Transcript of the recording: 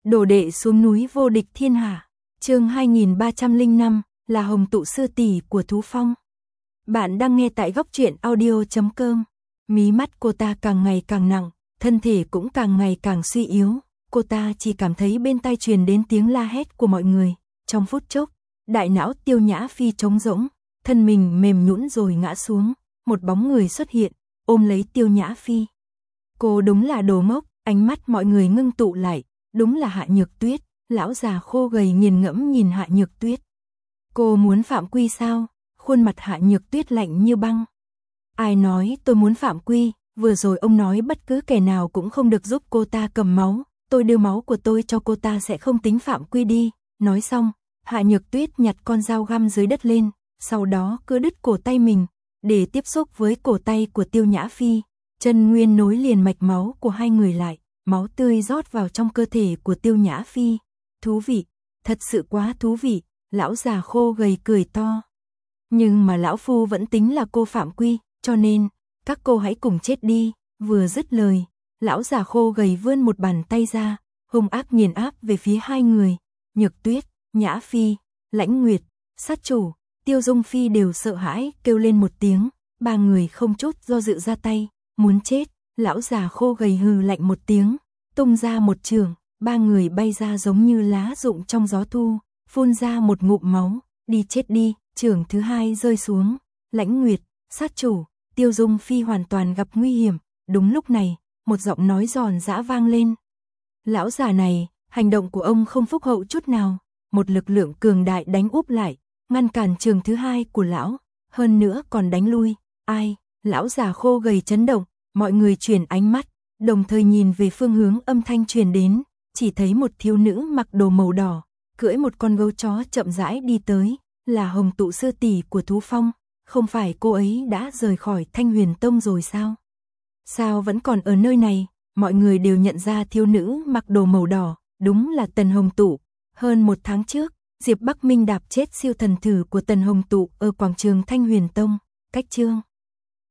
Đồ đệ xuống núi vô địch thiên hạ. Chương 2305 là Hồng Tụ sư tỷ của Thú Phong. Bạn đang nghe tại góc truyện audio.com. Mí mắt cô ta càng ngày càng nặng, thân thể cũng càng ngày càng suy yếu. Cô ta chỉ cảm thấy bên tai truyền đến tiếng la hét của mọi người. Trong phút chốc, đại não Tiêu Nhã Phi trống rỗng, thân mình mềm nhũn rồi ngã xuống. Một bóng người xuất hiện, ôm lấy Tiêu Nhã Phi. Cô đúng là đồ ngốc, ánh mắt mọi người ngưng tụ lại. Đúng là Hạ Nhược Tuyết. Lão già khô gầy nghiền ngẫm nhìn Hạ Nhược Tuyết. Cô muốn phạm quy sao? Khuôn mặt Hạ Nhược Tuyết lạnh như băng. Ai nói tôi muốn phạm quy? Vừa rồi ông nói bất cứ kẻ nào cũng không được giúp cô ta cầm máu. Tôi đưa máu của tôi cho cô ta sẽ không tính phạm quy đi. Nói xong, Hạ Nhược Tuyết nhặt con dao găm dưới đất lên, sau đó cứ đứt cổ tay mình, để tiếp xúc với cổ tay của Tiêu Nhã Phi. Chân nguyên nối liền mạch máu của hai người lại, máu tươi rót vào trong cơ thể của Tiêu Nhã Phi. Thú vị, thật sự quá thú vị, lão già khô gầy cười to. Nhưng mà lão phu vẫn tính là cô phạm quy, cho nên, các cô hãy cùng chết đi. Vừa dứt lời, lão già khô gầy vươn một bàn tay ra, hung ác nghiền áp về phía hai người. Nhược Tuyết, Nhã Phi, Lãnh Nguyệt, sát chủ, Tiêu Dung Phi đều sợ hãi kêu lên một tiếng. Ba người không chút do dự ra tay, muốn chết. Lão già khô gầy hừ lạnh một tiếng, tung ra một chưởng, ba người bay ra giống như lá rụng trong gió thu, phun ra một ngụm máu. Đi chết đi. Chưởng thứ hai rơi xuống, Lãnh Nguyệt, sát chủ, Tiêu Dung Phi hoàn toàn gặp nguy hiểm. Đúng lúc này, một giọng nói giòn giã vang lên. Lão già này, hành động của ông không phúc hậu chút nào. Một lực lượng cường đại đánh úp lại, ngăn cản chưởng thứ hai của lão, hơn nữa còn đánh lui. Ai? Lão già khô gầy chấn động, mọi người chuyển ánh mắt, đồng thời nhìn về phương hướng âm thanh truyền đến, chỉ thấy một thiếu nữ mặc đồ màu đỏ, cưỡi một con gấu chó chậm rãi đi tới, là Hồng Tụ sư tỷ của Thú Phong. Không phải cô ấy đã rời khỏi Thanh Huyền Tông rồi sao? Sao vẫn còn ở nơi này? Mọi người đều nhận ra thiếu nữ mặc đồ màu đỏ, đúng là Tần Hồng Tụ. Hơn một tháng trước, Diệp Bắc Minh đạp chết siêu thần thử của Tần Hồng Tụ ở quảng trường Thanh Huyền Tông. Cách chương